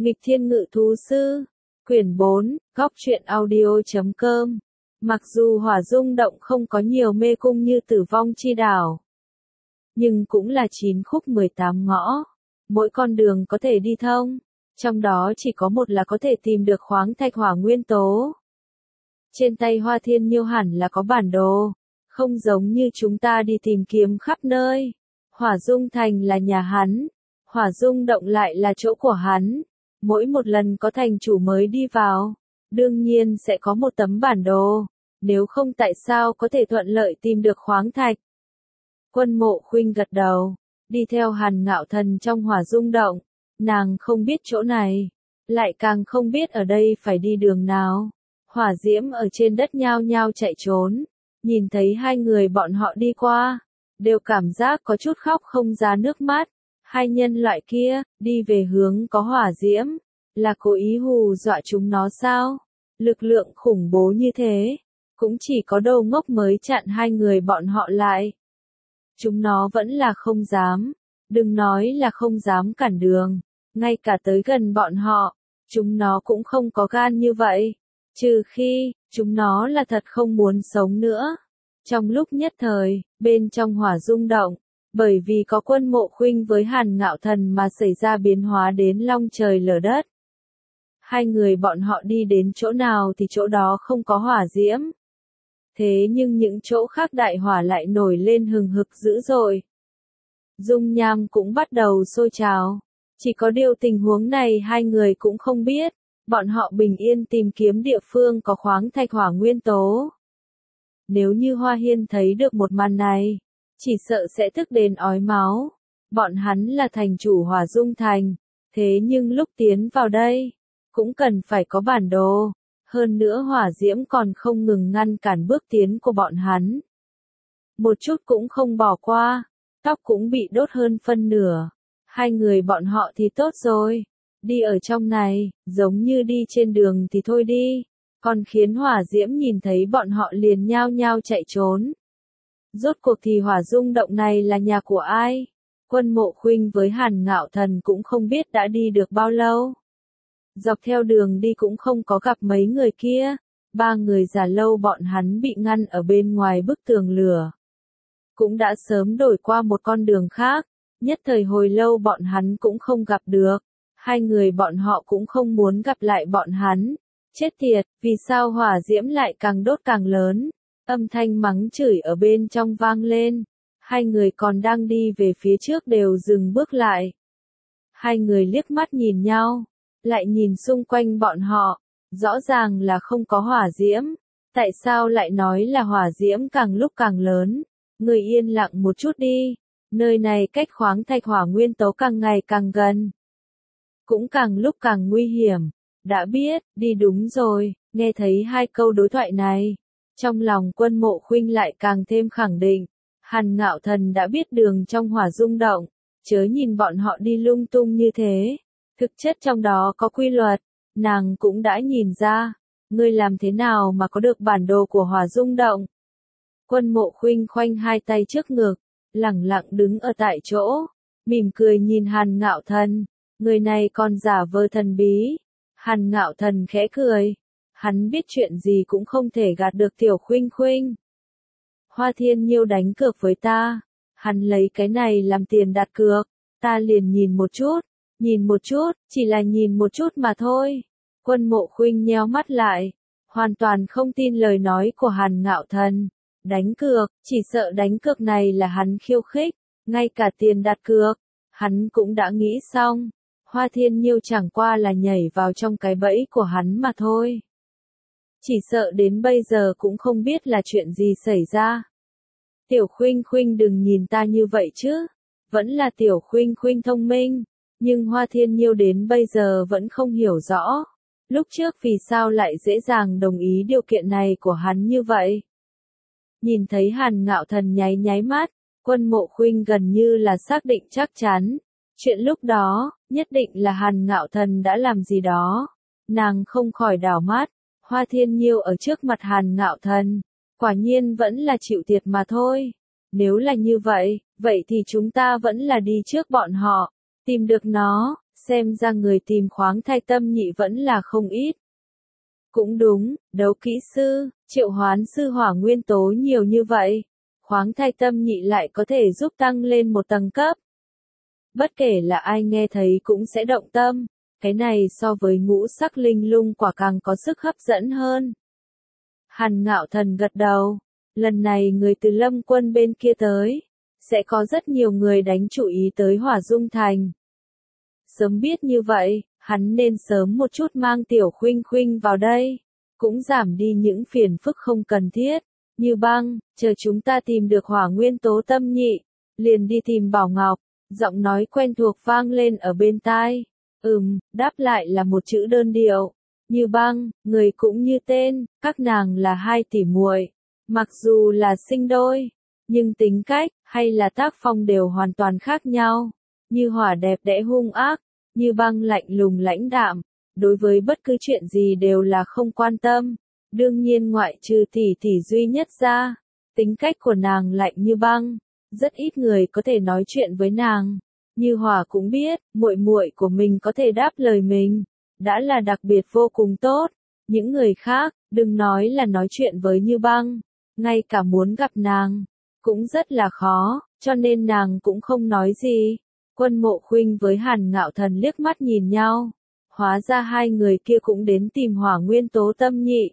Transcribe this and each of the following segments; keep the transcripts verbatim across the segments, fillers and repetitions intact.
Nghịch Thiên Ngự Thú Sư, quyển bốn, góc truyện audio chấm com. Mặc dù Hỏa Dung Động không có nhiều mê cung như Tử Vong Chi Đảo, nhưng cũng là chín khúc mười tám ngõ, mỗi con đường có thể đi thông, trong đó chỉ có một là có thể tìm được khoáng thạch hỏa nguyên tố. Trên tay Hoa Thiên Nhiêu hẳn là có bản đồ, không giống như chúng ta đi tìm kiếm khắp nơi. Hỏa Dung Thành là nhà hắn, Hỏa Dung Động lại là chỗ của hắn. Mỗi một lần có thành chủ mới đi vào, đương nhiên sẽ có một tấm bản đồ, nếu không tại sao có thể thuận lợi tìm được khoáng thạch. Quân Mộ Khuynh gật đầu, đi theo Hàn Ngạo Thần trong Hỏa Dung Động, nàng không biết chỗ này, lại càng không biết ở đây phải đi đường nào. Hỏa diễm ở trên đất nhao nhao chạy trốn, nhìn thấy hai người bọn họ đi qua, đều cảm giác có chút khóc không ra nước mắt. Hai nhân loại kia, đi về hướng có hỏa diễm, là cố ý hù dọa chúng nó sao? Lực lượng khủng bố như thế, cũng chỉ có đầu ngốc mới chặn hai người bọn họ lại. Chúng nó vẫn là không dám, đừng nói là không dám cản đường, ngay cả tới gần bọn họ, chúng nó cũng không có gan như vậy, trừ khi, chúng nó là thật không muốn sống nữa. Trong lúc nhất thời, bên trong Hỏa Dung Động, bởi vì có Quân Mộ Khuynh với Hàn Ngạo Thần mà xảy ra biến hóa đến long trời lở đất. Hai người bọn họ đi đến chỗ nào thì chỗ đó không có hỏa diễm. Thế nhưng những chỗ khác đại hỏa lại nổi lên hừng hực dữ dội. Dung nham cũng bắt đầu sôi trào. Chỉ có điều tình huống này hai người cũng không biết. Bọn họ bình yên tìm kiếm địa phương có khoáng thạch hỏa nguyên tố. Nếu như Hoa Hiên thấy được một màn này, chỉ sợ sẽ tức đến ói máu. Bọn hắn là thành chủ Hỏa Dung Thành, thế nhưng lúc tiến vào đây, cũng cần phải có bản đồ. Hơn nữa hỏa diễm còn không ngừng ngăn cản bước tiến của bọn hắn. Một chút cũng không bỏ qua, tóc cũng bị đốt hơn phân nửa. Hai người bọn họ thì tốt rồi, đi ở trong này, giống như đi trên đường thì thôi đi, còn khiến hỏa diễm nhìn thấy bọn họ liền nhao nhao chạy trốn. Rốt cuộc thì Hỏa Dung Động này là nhà của ai? Quân Mộ Khuynh với Hàn Ngạo Thần cũng không biết đã đi được bao lâu. Dọc theo đường đi cũng không có gặp mấy người kia, ba người già lâu bọn hắn bị ngăn ở bên ngoài bức tường lửa. Cũng đã sớm đổi qua một con đường khác, nhất thời hồi lâu bọn hắn cũng không gặp được, hai người bọn họ cũng không muốn gặp lại bọn hắn. Chết tiệt, vì sao hỏa diễm lại càng đốt càng lớn? Âm thanh mắng chửi ở bên trong vang lên, hai người còn đang đi về phía trước đều dừng bước lại. Hai người liếc mắt nhìn nhau, lại nhìn xung quanh bọn họ, rõ ràng là không có hỏa diễm, tại sao lại nói là hỏa diễm càng lúc càng lớn? Người yên lặng một chút đi, nơi này cách khoáng thạch hỏa nguyên tố càng ngày càng gần, cũng càng lúc càng nguy hiểm. Đã biết, đi đúng rồi. Nghe thấy hai câu đối thoại này, trong lòng Quân Mộ Khuynh lại càng thêm khẳng định, Hàn Ngạo Thần đã biết đường trong Hỏa Dung Động, chớ nhìn bọn họ đi lung tung như thế, thực chất trong đó có quy luật, nàng cũng đã nhìn ra. Ngươi làm thế nào mà có được bản đồ của Hỏa Dung Động? Quân Mộ Khuynh khoanh hai tay trước ngực, lẳng lặng đứng ở tại chỗ, mỉm cười nhìn Hàn Ngạo Thần, người này còn giả vờ thần bí. Hàn Ngạo Thần khẽ cười, hắn biết chuyện gì cũng không thể gạt được Tiểu Khuynh Khuynh. Hoa Thiên Nhiêu đánh cược với ta, hắn lấy cái này làm tiền đặt cược, ta liền nhìn một chút, nhìn một chút, chỉ là nhìn một chút mà thôi. Quân Mộ Khuynh nheo mắt lại, hoàn toàn không tin lời nói của Hàn Ngạo Thần. Đánh cược, chỉ sợ đánh cược này là hắn khiêu khích, ngay cả tiền đặt cược, hắn cũng đã nghĩ xong. Hoa Thiên Nhiêu chẳng qua là nhảy vào trong cái bẫy của hắn mà thôi. Chỉ sợ đến bây giờ cũng không biết là chuyện gì xảy ra. Tiểu Khuynh Khuynh đừng nhìn ta như vậy chứ, vẫn là Tiểu Khuynh Khuynh thông minh, nhưng Hoa Thiên Nhiêu đến bây giờ vẫn không hiểu rõ, lúc trước vì sao lại dễ dàng đồng ý điều kiện này của hắn như vậy. Nhìn thấy Hàn Ngạo Thần nháy nháy mắt, Quân Mộ Khuynh gần như là xác định chắc chắn. Chuyện lúc đó, nhất định là Hàn Ngạo Thần đã làm gì đó. Nàng không khỏi đảo mắt, Hoa Thiên Nhiêu ở trước mặt Hàn Ngạo Thần, quả nhiên vẫn là chịu thiệt mà thôi. Nếu là như vậy, vậy thì chúng ta vẫn là đi trước bọn họ, tìm được nó, xem ra người tìm khoáng thai tâm nhị vẫn là không ít. Cũng đúng, đấu kỹ sư, triệu hoán sư hỏa nguyên tố nhiều như vậy, khoáng thai tâm nhị lại có thể giúp tăng lên một tầng cấp. Bất kể là ai nghe thấy cũng sẽ động tâm, cái này so với ngũ sắc linh lung quả càng có sức hấp dẫn hơn. Hàn Ngạo Thần gật đầu, lần này người từ Lâm Quân bên kia tới, sẽ có rất nhiều người đánh chú ý tới Hỏa Dung Thành. Sớm biết như vậy, hắn nên sớm một chút mang Tiểu Khuynh Khuynh vào đây, cũng giảm đi những phiền phức không cần thiết. Như Băng, chờ chúng ta tìm được hỏa nguyên tố tâm nhị, liền đi tìm Bảo Ngọc. Giọng nói quen thuộc vang lên ở bên tai. Ừm, đáp lại là một chữ đơn điệu. Như Băng, người cũng như tên, các nàng là hai tỷ muội, mặc dù là sinh đôi, nhưng tính cách hay là tác phong đều hoàn toàn khác nhau. Như Hỏa đẹp đẽ hung ác, Như Băng lạnh lùng lãnh đạm, đối với bất cứ chuyện gì đều là không quan tâm. Đương nhiên ngoại trừ tỷ tỷ duy nhất ra, tính cách của nàng lạnh như băng, rất ít người có thể nói chuyện với nàng. Như Hỏa cũng biết, muội muội của mình có thể đáp lời mình, đã là đặc biệt vô cùng tốt. Những người khác, đừng nói là nói chuyện với Như Băng, ngay cả muốn gặp nàng, cũng rất là khó, cho nên nàng cũng không nói gì. Quân Mộ Khuynh với Hàn Ngạo Thần liếc mắt nhìn nhau, hóa ra hai người kia cũng đến tìm hỏa nguyên tố tâm nhị.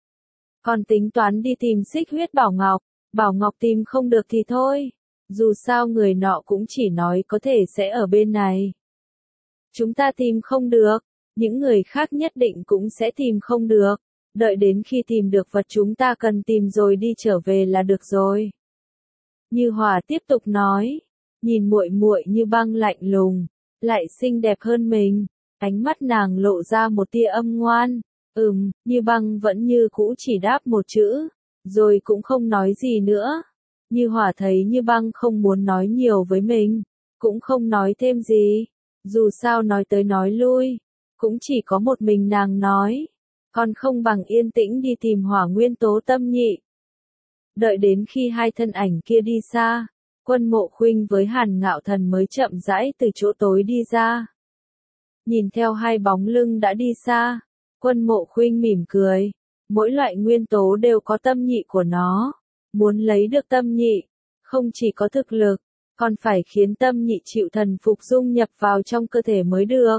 Còn tính toán đi tìm xích huyết Bảo Ngọc, Bảo Ngọc tìm không được thì thôi, dù sao người nọ cũng chỉ nói có thể sẽ ở bên này. Chúng ta tìm không được, những người khác nhất định cũng sẽ tìm không được, đợi đến khi tìm được vật chúng ta cần tìm rồi đi trở về là được rồi. Như Hỏa tiếp tục nói, nhìn muội muội Như Băng lạnh lùng, lại xinh đẹp hơn mình, ánh mắt nàng lộ ra một tia âm ngoan. Ừm, Như Băng vẫn như cũ chỉ đáp một chữ, rồi cũng không nói gì nữa. Như Hỏa thấy Như Băng không muốn nói nhiều với mình, cũng không nói thêm gì. Dù sao nói tới nói lui, cũng chỉ có một mình nàng nói, còn không bằng yên tĩnh đi tìm hỏa nguyên tố tâm nhị. Đợi đến khi hai thân ảnh kia đi xa, Quân Mộ Khuynh với Hàn Ngạo Thần mới chậm rãi từ chỗ tối đi ra. Nhìn theo hai bóng lưng đã đi xa, Quân Mộ Khuynh mỉm cười, mỗi loại nguyên tố đều có tâm nhị của nó. Muốn lấy được tâm nhị, không chỉ có thực lực, còn phải khiến tâm nhị chịu thần phục dung nhập vào trong cơ thể mới được.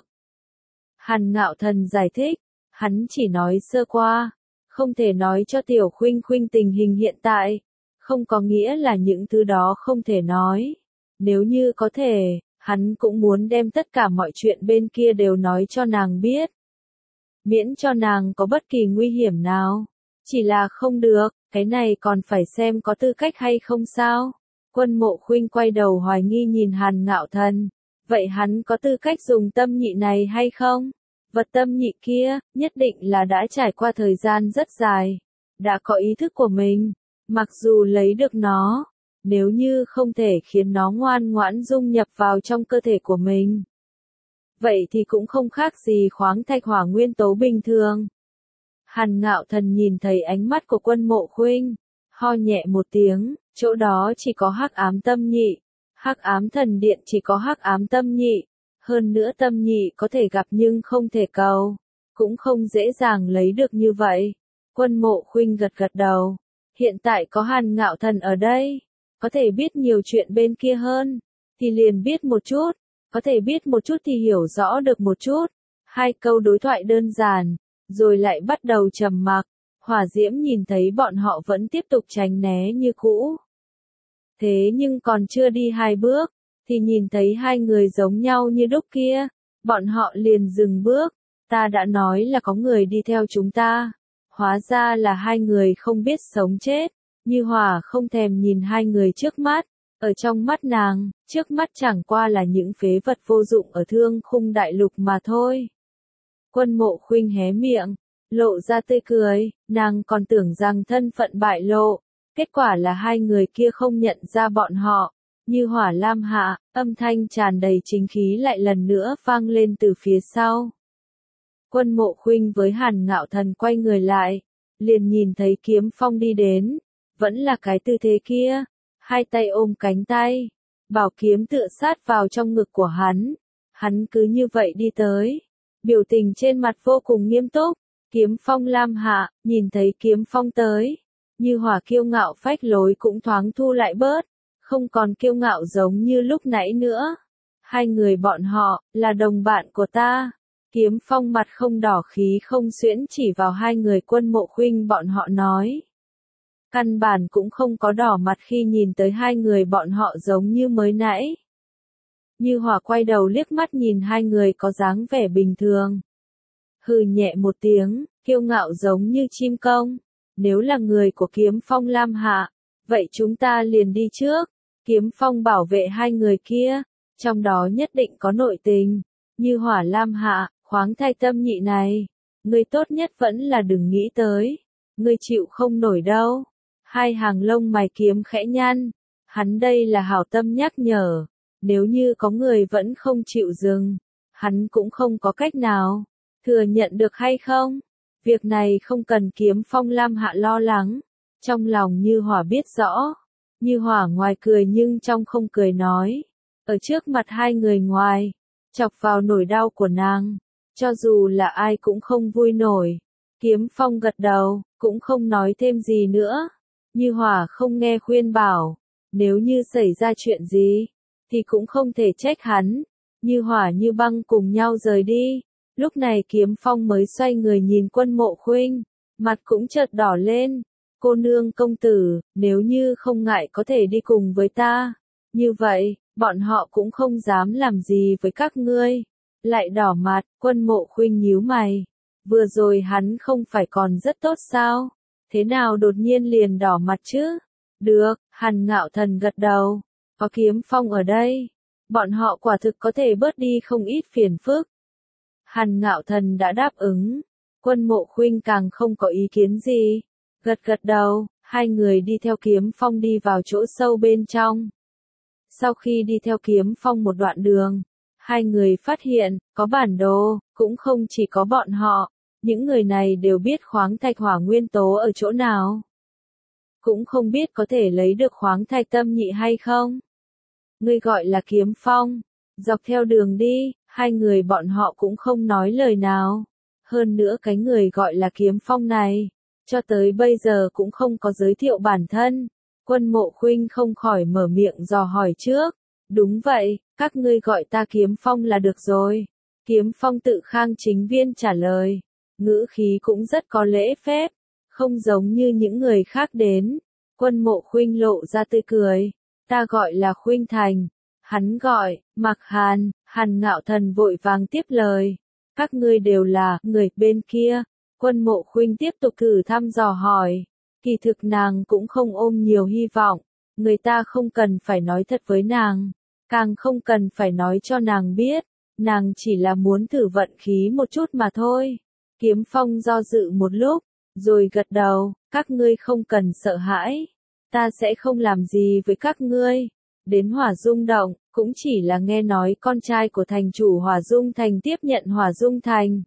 Hàn Ngạo Thần giải thích, hắn chỉ nói sơ qua, không thể nói cho Tiểu Khuynh Khuynh tình hình hiện tại, không có nghĩa là những thứ đó không thể nói. Nếu như có thể, hắn cũng muốn đem tất cả mọi chuyện bên kia đều nói cho nàng biết. Miễn cho nàng có bất kỳ nguy hiểm nào. Chỉ là không được, cái này còn phải xem có tư cách hay không sao. Quân Mộ Khuynh quay đầu hoài nghi nhìn Hàn Ngạo Thần. Vậy hắn có tư cách dùng tâm nhị này hay không? Vật tâm nhị kia, nhất định là đã trải qua thời gian rất dài. Đã có ý thức của mình. Mặc dù lấy được nó, nếu như không thể khiến nó ngoan ngoãn dung nhập vào trong cơ thể của mình, vậy thì cũng không khác gì khoáng thạch hỏa nguyên tố bình thường. Hàn Ngạo Thần nhìn thấy ánh mắt của Quân Mộ Khuynh, ho nhẹ một tiếng, chỗ đó chỉ có hắc ám tâm nhị, hắc ám thần điện chỉ có hắc ám tâm nhị, hơn nữa tâm nhị có thể gặp nhưng không thể cầu, cũng không dễ dàng lấy được như vậy. Quân Mộ Khuynh gật gật đầu, hiện tại có Hàn Ngạo Thần ở đây, có thể biết nhiều chuyện bên kia hơn, thì liền biết một chút, có thể biết một chút thì hiểu rõ được một chút. Hai câu đối thoại đơn giản, rồi lại bắt đầu trầm mặc. Hỏa Diễm nhìn thấy bọn họ vẫn tiếp tục tránh né như cũ. Thế nhưng còn chưa đi hai bước, thì nhìn thấy hai người giống nhau như đúc kia, bọn họ liền dừng bước. Ta đã nói là có người đi theo chúng ta, hóa ra là hai người không biết sống chết. Như Hỏa không thèm nhìn hai người trước mắt, ở trong mắt nàng, trước mắt chẳng qua là những phế vật vô dụng ở Thương Khung Đại Lục mà thôi. Quân Mộ Khuynh hé miệng, lộ ra tươi cười, nàng còn tưởng rằng thân phận bại lộ, kết quả là hai người kia không nhận ra bọn họ. Như Hỏa lam hạ, âm thanh tràn đầy chính khí lại lần nữa vang lên từ phía sau. Quân Mộ Khuynh với Hàn Ngạo Thần quay người lại, liền nhìn thấy Kiếm Phong đi đến, vẫn là cái tư thế kia, hai tay ôm cánh tay, bảo kiếm tựa sát vào trong ngực của hắn. Hắn cứ như vậy đi tới, biểu tình trên mặt vô cùng nghiêm túc. Kiếm Phong lam hạ, nhìn thấy Kiếm Phong tới, Như Hỏa kiêu ngạo phách lối cũng thoáng thu lại bớt, không còn kiêu ngạo giống như lúc nãy nữa. Hai người bọn họ, là đồng bạn của ta. Kiếm Phong mặt không đỏ khí không xuyễn chỉ vào hai người Quân Mộ Khuynh bọn họ nói. Căn bản cũng không có đỏ mặt khi nhìn tới hai người bọn họ giống như mới nãy. Như Hỏa quay đầu liếc mắt nhìn hai người có dáng vẻ bình thường. Hừ nhẹ một tiếng, kiêu ngạo giống như chim công. Nếu là người của Kiếm Phong lam hạ, vậy chúng ta liền đi trước. Kiếm Phong bảo vệ hai người kia, trong đó nhất định có nội tình. Như Hỏa lam hạ, khoáng thai tâm nhị này, người tốt nhất vẫn là đừng nghĩ tới. Người chịu không nổi đâu. Hai hàng lông mày Kiếm khẽ nhăn. Hắn đây là hảo tâm nhắc nhở. Nếu như có người vẫn không chịu dừng, hắn cũng không có cách nào. Thừa nhận được hay không? Việc này không cần Kiếm Phong lam hạ lo lắng. Trong lòng Như Hỏa biết rõ. Như Hỏa ngoài cười nhưng trong không cười nói. Ở trước mặt hai người ngoài, chọc vào nỗi đau của nàng. Cho dù là ai cũng không vui nổi. Kiếm Phong gật đầu, cũng không nói thêm gì nữa. Như Hỏa không nghe khuyên bảo. Nếu như xảy ra chuyện gì, thì cũng không thể trách hắn. Như Hỏa như băng cùng nhau rời đi. Lúc này Kiếm Phong mới xoay người nhìn Quân Mộ Khuynh, mặt cũng chợt đỏ lên. Cô nương công tử, nếu như không ngại có thể đi cùng với ta. Như vậy, bọn họ cũng không dám làm gì với các ngươi. Lại đỏ mặt, Quân Mộ Khuynh nhíu mày. Vừa rồi hắn không phải còn rất tốt sao? Thế nào đột nhiên liền đỏ mặt chứ? Được, Hàn Ngạo Thần gật đầu. Có Kiếm Phong ở đây, bọn họ quả thực có thể bớt đi không ít phiền phức. Hàn Ngạo Thần đã đáp ứng. Quân Mộ Khuynh càng không có ý kiến gì. Gật gật đầu, hai người đi theo Kiếm Phong đi vào chỗ sâu bên trong. Sau khi đi theo Kiếm Phong một đoạn đường, hai người phát hiện, có bản đồ, cũng không chỉ có bọn họ. Những người này đều biết khoáng thạch hỏa nguyên tố ở chỗ nào. Cũng không biết có thể lấy được khoáng thạch tâm nhị hay không. Ngươi gọi là Kiếm Phong. Dọc theo đường đi, hai người bọn họ cũng không nói lời nào. Hơn nữa cái người gọi là Kiếm Phong này, cho tới bây giờ cũng không có giới thiệu bản thân. Quân Mộ Khuynh không khỏi mở miệng dò hỏi trước. Đúng vậy, các ngươi gọi ta Kiếm Phong là được rồi. Kiếm Phong tự khang chính viên trả lời. Ngữ khí cũng rất có lễ phép, không giống như những người khác đến. Quân Mộ Khuynh lộ ra tươi cười. Ta gọi là Khuynh Thành. Hắn gọi, Mạc Hàn. Hàn Ngạo Thần vội vàng tiếp lời. Các ngươi đều là người bên kia. Quân Mộ Khuynh tiếp tục thử thăm dò hỏi. Kỳ thực nàng cũng không ôm nhiều hy vọng. Người ta không cần phải nói thật với nàng. Càng không cần phải nói cho nàng biết. Nàng chỉ là muốn thử vận khí một chút mà thôi. Kiếm Phong do dự một lúc, rồi gật đầu. Các ngươi không cần sợ hãi. Ta sẽ không làm gì với các ngươi. Đến Hỏa Dung Động, cũng chỉ là nghe nói con trai của thành chủ Hỏa Dung Thành tiếp nhận Hỏa Dung Thành.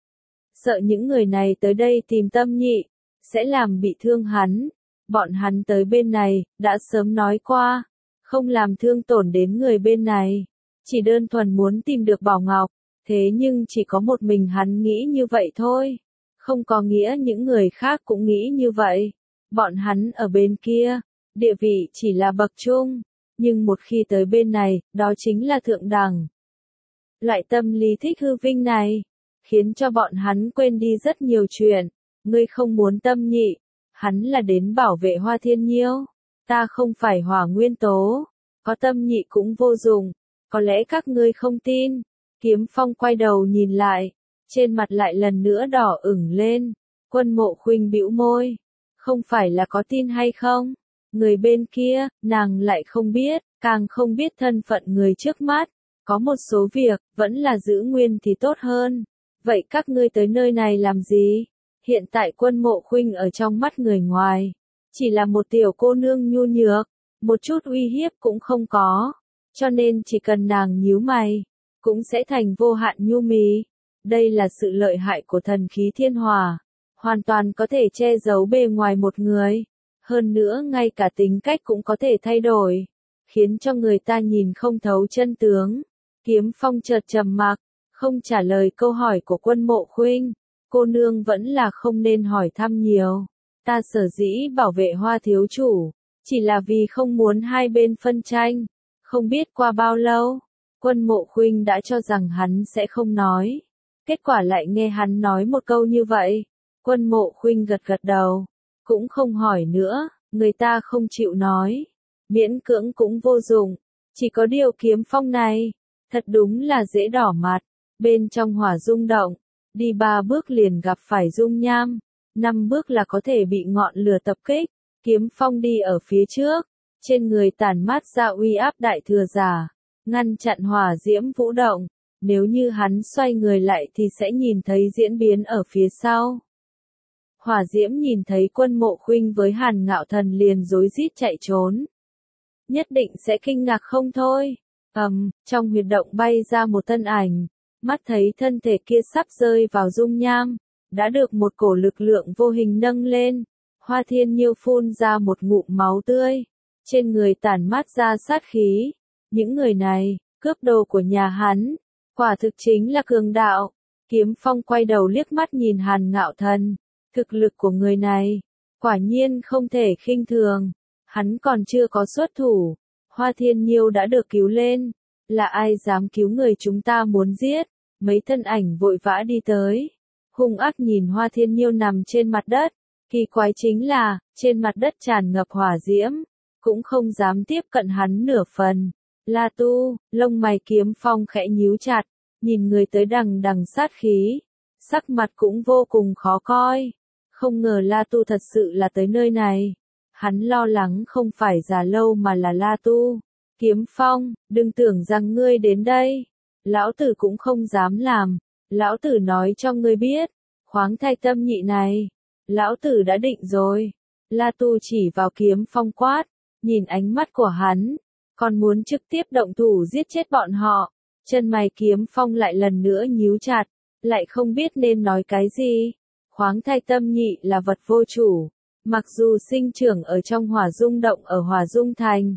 Sợ những người này tới đây tìm Tâm Nhị, sẽ làm bị thương hắn. Bọn hắn tới bên này, đã sớm nói qua, không làm thương tổn đến người bên này. Chỉ đơn thuần muốn tìm được Bảo Ngọc, thế nhưng chỉ có một mình hắn nghĩ như vậy thôi. Không có nghĩa những người khác cũng nghĩ như vậy. Bọn hắn ở bên kia, địa vị chỉ là bậc trung. Nhưng một khi tới bên này, đó chính là thượng đẳng. Loại tâm lý thích hư vinh này, khiến cho bọn hắn quên đi rất nhiều chuyện. Ngươi không muốn Tâm Nhị, hắn là đến bảo vệ Hoa Thiên Nhiêu. Ta không phải hỏa nguyên tố, có Tâm Nhị cũng vô dụng. Có lẽ các ngươi không tin. Kiếm Phong quay đầu nhìn lại, trên mặt lại lần nữa đỏ ửng lên. Quân Mộ Khuynh bĩu môi, không phải là có tin hay không? Người bên kia, nàng lại không biết, càng không biết thân phận người trước mắt. Có một số việc, vẫn là giữ nguyên thì tốt hơn. Vậy các ngươi tới nơi này làm gì? Hiện tại Quân Mộ Khuynh ở trong mắt người ngoài, chỉ là một tiểu cô nương nhu nhược, một chút uy hiếp cũng không có. Cho nên chỉ cần nàng nhíu mày, cũng sẽ thành vô hạn nhu mì. Đây là sự lợi hại của thần khí thiên hỏa, hoàn toàn có thể che giấu bề ngoài một người. Hơn nữa ngay cả tính cách cũng có thể thay đổi, khiến cho người ta nhìn không thấu chân tướng. Kiếm Phong chợt trầm mặc, không trả lời câu hỏi của Quân Mộ Khuynh. Cô nương vẫn là không nên hỏi thăm nhiều. Ta sở dĩ bảo vệ Hoa thiếu chủ, chỉ là vì không muốn hai bên phân tranh. Không biết qua bao lâu, Quân Mộ Khuynh đã cho rằng hắn sẽ không nói. Kết quả lại nghe hắn nói một câu như vậy. Quân Mộ Khuynh gật gật đầu, cũng không hỏi nữa, người ta không chịu nói. Miễn cưỡng cũng vô dụng, chỉ có điều Kiếm Phong này, thật đúng là dễ đỏ mặt. Bên trong hỏa dung động, đi ba bước liền gặp phải dung nham, năm bước là có thể bị ngọn lửa tập kích. Kiếm Phong đi ở phía trước, trên người tản mát ra uy áp đại thừa giả, ngăn chặn hỏa diễm vũ động. Nếu như hắn xoay người lại thì sẽ nhìn thấy diễn biến ở phía sau. Hỏa diễm nhìn thấy Quân Mộ Khuynh với Hàn Ngạo Thần liền rối rít chạy trốn. Nhất định sẽ kinh ngạc không thôi. Ầm, um, trong huyệt động bay ra một thân ảnh, mắt thấy thân thể kia sắp rơi vào dung nham, đã được một cổ lực lượng vô hình nâng lên. Hoa Thiên Nhiêu phun ra một ngụm máu tươi, trên người tản mát ra sát khí. Những người này, cướp đồ của nhà hắn, quả thực chính là cường đạo. Kiếm Phong quay đầu liếc mắt nhìn Hàn Ngạo Thần, thực lực của người này, quả nhiên không thể khinh thường. Hắn còn chưa có xuất thủ, Hoa Thiên Nhiêu đã được cứu lên. Là ai dám cứu người chúng ta muốn giết? Mấy thân ảnh vội vã đi tới, hung ác nhìn Hoa Thiên Nhiêu nằm trên mặt đất. Kỳ quái chính là, trên mặt đất tràn ngập hỏa diễm, cũng không dám tiếp cận hắn nửa phần. La Tu, lông mày Kiếm Phong khẽ nhíu chặt, nhìn người tới đằng đằng sát khí, sắc mặt cũng vô cùng khó coi. Không ngờ La Tu thật sự là tới nơi này. Hắn lo lắng không phải Già Lâu mà là La Tu. Kiếm Phong, đừng tưởng rằng ngươi đến đây, lão tử cũng không dám làm. Lão tử nói cho ngươi biết, khoáng thạch tâm nhị này, lão tử đã định rồi. La Tu chỉ vào Kiếm Phong quát, nhìn ánh mắt của hắn, còn muốn trực tiếp động thủ giết chết bọn họ. Chân mày Kiếm Phong lại lần nữa nhíu chặt, lại không biết nên nói cái gì. Khoáng thạch tâm nhị là vật vô chủ, mặc dù sinh trưởng ở trong hỏa dung động ở Hỏa Dung Thành,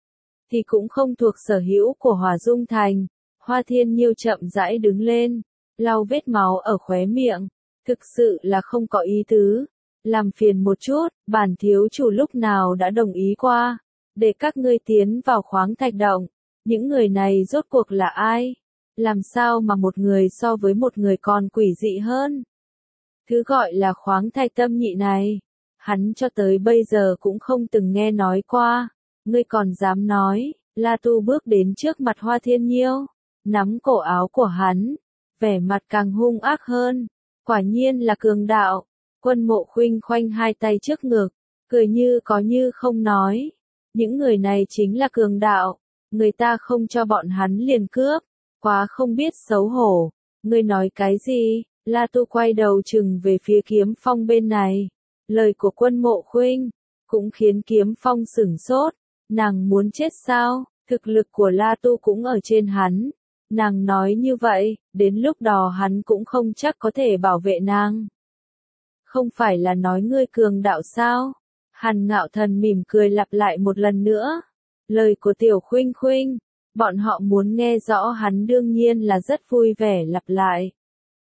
thì cũng không thuộc sở hữu của Hỏa Dung Thành. Hoa Thiên Nhiêu chậm rãi đứng lên, lau vết máu ở khóe miệng, thực sự là không có ý tứ. Làm phiền một chút, bản thiếu chủ lúc nào đã đồng ý qua, để các ngươi tiến vào khoáng thạch động. Những người này rốt cuộc là ai? Làm sao mà một người so với một người còn quỷ dị hơn? Thứ gọi là khoáng thạch tâm nhị này, hắn cho tới bây giờ cũng không từng nghe nói qua. Ngươi còn dám nói? La Tu bước đến trước mặt Hoa Thiên Nhiêu, nắm cổ áo của hắn, vẻ mặt càng hung ác hơn. Quả nhiên là cường đạo. Quân Mộ Khuynh khoanh hai tay trước ngực, cười như có như không nói. Những người này chính là cường đạo, người ta không cho bọn hắn liền cướp, quá không biết xấu hổ. Ngươi nói cái gì? La Tu quay đầu chừng về phía Kiếm Phong bên này. Lời của Quân Mộ Khuynh cũng khiến Kiếm Phong sửng sốt. Nàng muốn chết sao? Thực lực của La Tu cũng ở trên hắn. Nàng nói như vậy, đến lúc đó hắn cũng không chắc có thể bảo vệ nàng. Không phải là nói ngươi cường đạo sao? Hàn Ngạo Thần mỉm cười lặp lại một lần nữa. Lời của Tiểu Khuynh Khuynh, bọn họ muốn nghe rõ hắn đương nhiên là rất vui vẻ lặp lại.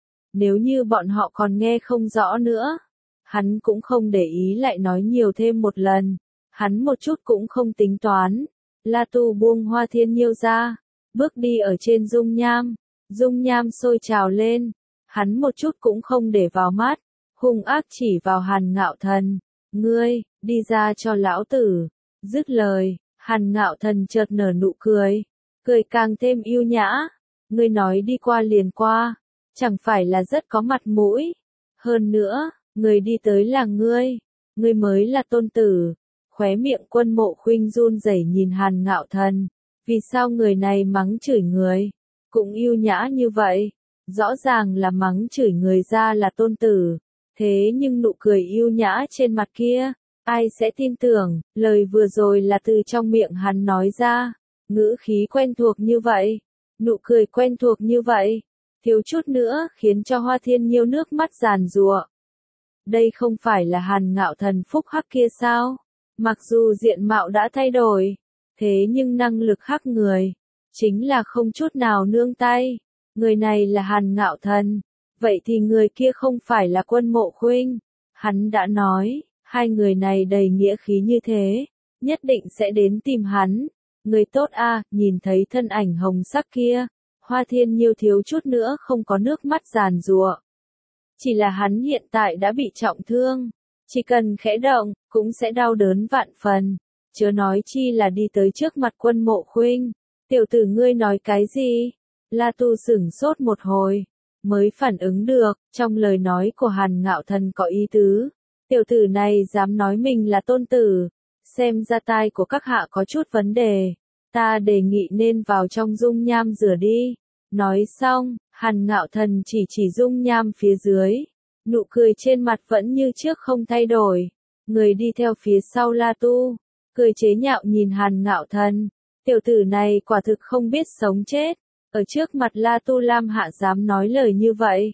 Nếu như bọn họ còn nghe không rõ nữa, hắn cũng không để ý lại nói nhiều thêm một lần. Hắn một chút cũng không tính toán. La Tu buông Hoa Thiên Nhiêu ra, bước đi ở trên dung nham. Dung nham sôi trào lên, hắn một chút cũng không để vào mắt, hung ác chỉ vào Hàn Ngạo Thần. Ngươi, đi ra cho lão tử. Dứt lời, Hàn Ngạo Thần chợt nở nụ cười, cười càng thêm yêu nhã. Ngươi nói đi qua liền qua, chẳng phải là rất có mặt mũi. Hơn nữa, người đi tới là ngươi, ngươi mới là tôn tử. Khóe miệng Quân Mộ Khuynh run rẩy nhìn Hàn Ngạo Thần, vì sao người này mắng chửi người, cũng yêu nhã như vậy, rõ ràng là mắng chửi người ra là tôn tử, thế nhưng nụ cười yêu nhã trên mặt kia, ai sẽ tin tưởng, lời vừa rồi là từ trong miệng hắn nói ra, ngữ khí quen thuộc như vậy, nụ cười quen thuộc như vậy, thiếu chút nữa khiến cho Hoa Thiên Nhiêu nước mắt giàn giụa. Đây không phải là Hàn Ngạo Thần phúc hắc kia sao? Mặc dù diện mạo đã thay đổi, thế nhưng năng lực khác người, chính là không chút nào nương tay. Người này là Hàn Ngạo Thần. Vậy thì người kia không phải là Quân Mộ Khuynh. Hắn đã nói, hai người này đầy nghĩa khí như thế, nhất định sẽ đến tìm hắn. Người tốt a, nhìn thấy thân ảnh hồng sắc kia, Hoa Thiên Nhiêu thiếu chút nữa không có nước mắt giàn giụa. Chỉ là hắn hiện tại đã bị trọng thương, chỉ cần khẽ động, cũng sẽ đau đớn vạn phần. Chớ nói chi là đi tới trước mặt Quân Mộ Khuynh. Tiểu tử ngươi nói cái gì? La Tu sửng sốt một hồi, mới phản ứng được, trong lời nói của Hàn Ngạo Thần có ý tứ. Tiểu tử này dám nói mình là tôn tử, xem ra tai của các hạ có chút vấn đề. Ta đề nghị nên vào trong dung nham rửa đi. Nói xong, Hàn Ngạo Thần chỉ chỉ dung nham phía dưới. Nụ cười trên mặt vẫn như trước không thay đổi. Người đi theo phía sau La Tu, cười chế nhạo nhìn Hàn Ngạo Thần. Tiểu tử này quả thực không biết sống chết. Ở trước mặt La Tu Lam Hạ dám nói lời như vậy.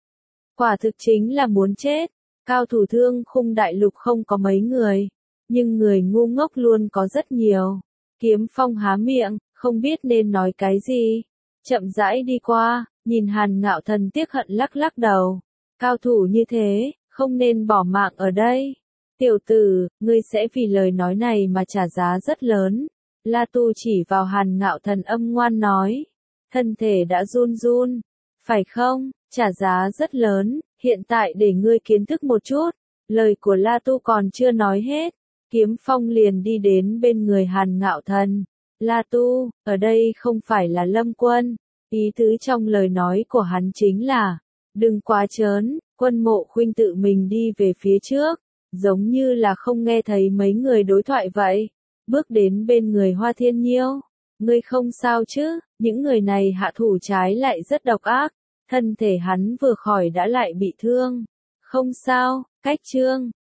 Quả thực chính là muốn chết. Cao thủ Thương Khung đại lục không có mấy người, nhưng người ngu ngốc luôn có rất nhiều. Kiếm Phong há miệng, không biết nên nói cái gì. Chậm rãi đi qua, nhìn Hàn Ngạo Thần tiếc hận lắc lắc đầu. Cao thủ như thế, không nên bỏ mạng ở đây. Tiểu tử, ngươi sẽ vì lời nói này mà trả giá rất lớn. La Tu chỉ vào Hàn Ngạo Thần âm ngoan nói. Thân thể đã run run. Phải không, trả giá rất lớn, hiện tại để ngươi kiến thức một chút. Lời của La Tu còn chưa nói hết. Kiếm Phong liền đi đến bên người Hàn Ngạo Thần. La Tu, ở đây không phải là Lâm Quân. Ý tứ trong lời nói của hắn chính là, đừng quá trớn. Quân Mộ Khuynh tự mình đi về phía trước, giống như là không nghe thấy mấy người đối thoại vậy. Bước đến bên người Hoa Thiên Nhiêu. Ngươi không sao chứ? Những người này hạ thủ trái lại rất độc ác. Thân thể hắn vừa khỏi đã lại bị thương. Không sao, cách chương.